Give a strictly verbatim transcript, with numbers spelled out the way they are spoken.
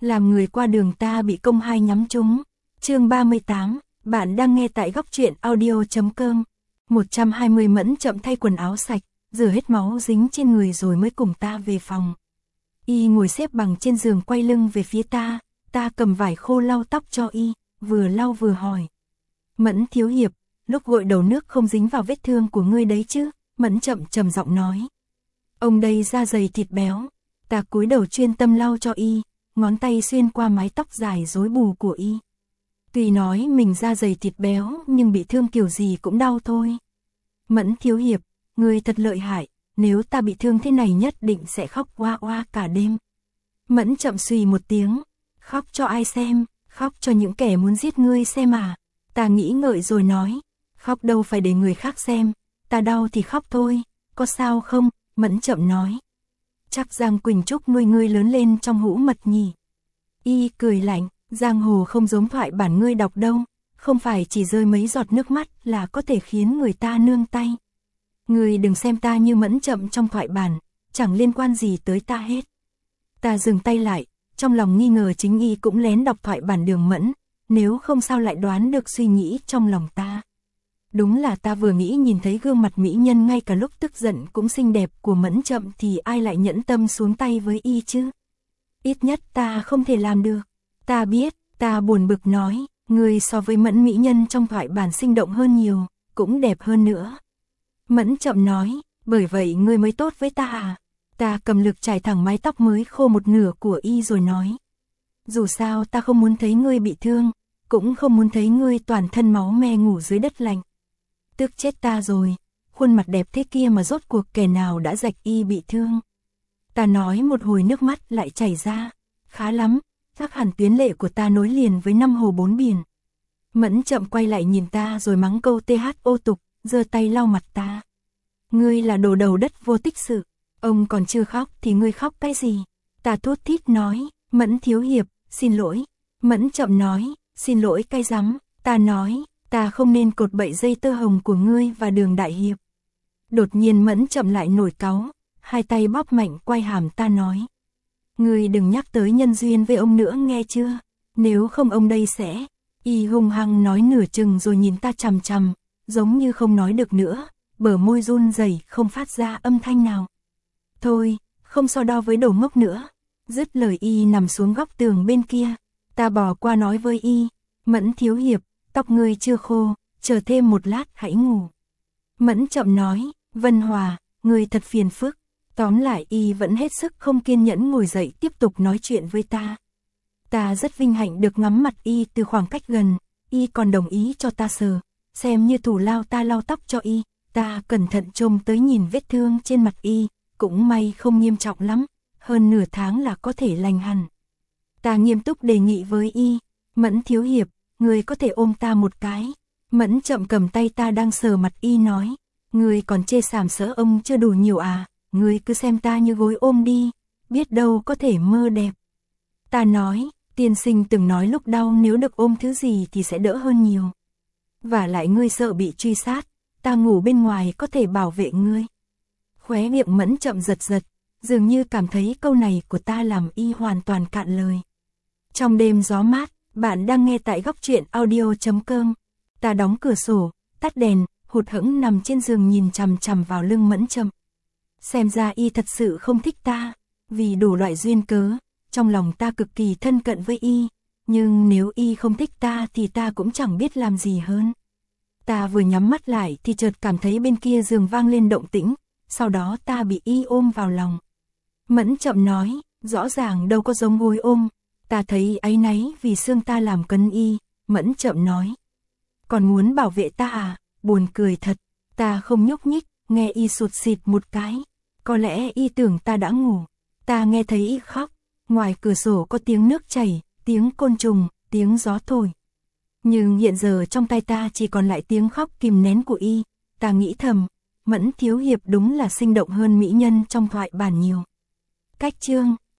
làm người qua đường ta bị công hai nhắm trúng. Chương ba mươi tám, bạn đang nghe tại góc truyện audio chấm com. một trăm hai mươi Mẫn chậm thay quần áo sạch, rửa hết máu dính trên người rồi mới cùng ta về phòng. Y ngồi xếp bằng trên giường quay lưng về phía ta, ta cầm vải khô lau tóc cho Y, vừa lau vừa hỏi. Mẫn thiếu hiệp, lúc gội đầu nước không dính vào vết thương của ngươi đấy chứ? Mẫn chậm trầm giọng nói. Ông đây da dày thịt béo. Ta cúi đầu chuyên tâm lau cho Y, ngón tay xuyên qua mái tóc dài rối bù của Y. Tuy nói mình da dày thịt béo nhưng bị thương kiểu gì cũng đau thôi. Mẫn thiếu hiệp, ngươi thật lợi hại, nếu ta bị thương thế này nhất định sẽ khóc oa oa cả đêm. Mẫn chậm xùy một tiếng, khóc cho ai xem, khóc cho những kẻ muốn giết ngươi xem à. Ta nghĩ ngợi rồi nói, khóc đâu phải để người khác xem, ta đau thì khóc thôi, có sao không? Mẫn chậm nói. Chắc Giang Quỳnh Trúc nuôi ngươi lớn lên trong hũ mật nhỉ? Y cười lạnh, giang hồ không giống thoại bản ngươi đọc đâu, không phải chỉ rơi mấy giọt nước mắt là có thể khiến người ta nương tay. Ngươi đừng xem ta như Mẫn chậm trong thoại bản, chẳng liên quan gì tới ta hết. Ta dừng tay lại, trong lòng nghi ngờ chính Y cũng lén đọc thoại bản Đường Mẫn, nếu không sao lại đoán được suy nghĩ trong lòng ta. Đúng là ta vừa nghĩ nhìn thấy gương mặt mỹ nhân ngay cả lúc tức giận cũng xinh đẹp của Mẫn chậm thì ai lại nhẫn tâm xuống tay với Y chứ? Ít nhất ta không thể làm được. Ta biết, ta buồn bực nói, ngươi so với Mẫn mỹ nhân trong thoại bản sinh động hơn nhiều, cũng đẹp hơn nữa. Mẫn chậm nói, bởi vậy ngươi mới tốt với ta à? Ta cầm lược chải thẳng mái tóc mới khô một nửa của Y rồi nói. Dù sao ta không muốn thấy ngươi bị thương, cũng không muốn thấy ngươi toàn thân máu me ngủ dưới đất lạnh. Tức chết ta rồi, khuôn mặt đẹp thế kia mà rốt cuộc kẻ nào đã rạch Y bị thương. Ta nói một hồi nước mắt lại chảy ra, khá lắm, chắc hẳn tuyến lệ của ta nối liền với năm hồ bốn biển. Mẫn chậm quay lại nhìn ta rồi mắng câu tê hát ô tục, giơ tay lau mặt ta. Ngươi là đồ đầu đất vô tích sự, ông còn chưa khóc thì ngươi khóc cái gì? Ta thút thít nói, Mẫn thiếu hiệp, xin lỗi. Mẫn chậm nói, xin lỗi cái rắm. Ta nói, ta không nên cột bậy dây tơ hồng của ngươi và Đường đại hiệp. Đột nhiên Mẫn chậm lại nổi cáu, hai tay bóp mạnh quay hàm ta nói. Ngươi đừng nhắc tới nhân duyên với ông nữa nghe chưa? Nếu không ông đây sẽ... Y hung hăng nói nửa chừng rồi nhìn ta chằm chằm, giống như không nói được nữa, bờ môi run rẩy không phát ra âm thanh nào. Thôi, không so đo với đồ ngốc nữa. Dứt lời Y nằm xuống góc tường bên kia. Ta bỏ qua nói với Y, Mẫn thiếu hiệp, tóc ngươi chưa khô, chờ thêm một lát hãy ngủ. Mẫn chậm nói, Vân Hòa, ngươi thật phiền phức. Tóm lại Y vẫn hết sức không kiên nhẫn ngồi dậy tiếp tục nói chuyện với ta. Ta rất vinh hạnh được ngắm mặt Y từ khoảng cách gần, Y còn đồng ý cho ta sờ, xem như thủ lao ta lau tóc cho Y. Ta cẩn thận trông tới nhìn vết thương trên mặt Y, cũng may không nghiêm trọng lắm, hơn nửa tháng là có thể lành hẳn. Ta nghiêm túc đề nghị với Y, Mẫn thiếu hiệp, người có thể ôm ta một cái. Mẫn chậm cầm tay ta đang sờ mặt Y nói, người còn chê sàm sỡ ông chưa đủ nhiều à, người cứ xem ta như gối ôm đi, biết đâu có thể mơ đẹp. Ta nói, tiên sinh từng nói lúc đau nếu được ôm thứ gì thì sẽ đỡ hơn nhiều. Và lại ngươi sợ bị truy sát, ta ngủ bên ngoài có thể bảo vệ ngươi. Khóe miệng Mẫn chậm giật giật, dường như cảm thấy câu này của ta làm Y hoàn toàn cạn lời. Trong đêm gió mát, bạn đang nghe tại góc truyện audio chấm com. Ta đóng cửa sổ, tắt đèn, hụt hẫng nằm trên giường nhìn chằm chằm vào lưng Mẫn chậm. Xem ra Y thật sự không thích ta, vì đủ loại duyên cớ, trong lòng ta cực kỳ thân cận với Y, nhưng nếu Y không thích ta thì ta cũng chẳng biết làm gì hơn. Ta vừa nhắm mắt lại thì chợt cảm thấy bên kia giường vang lên động tĩnh, sau đó ta bị Y ôm vào lòng. Mẫn chậm nói, rõ ràng đâu có giống gối ôm, ta thấy áy náy vì xương ta làm cấn Y. Mẫn chậm nói, còn muốn bảo vệ ta à? Buồn cười thật. Ta không nhúc nhích, nghe Y sụt xịt một cái, có lẽ Y tưởng ta đã ngủ. Ta nghe thấy Y khóc, ngoài cửa sổ có tiếng nước chảy, tiếng côn trùng, tiếng gió thổi. Nhưng hiện giờ trong tay ta chỉ còn lại tiếng khóc kìm nén của Y. Ta nghĩ thầm, Mẫn thiếu hiệp đúng là sinh động hơn mỹ nhân trong thoại bản nhiều. Cách chương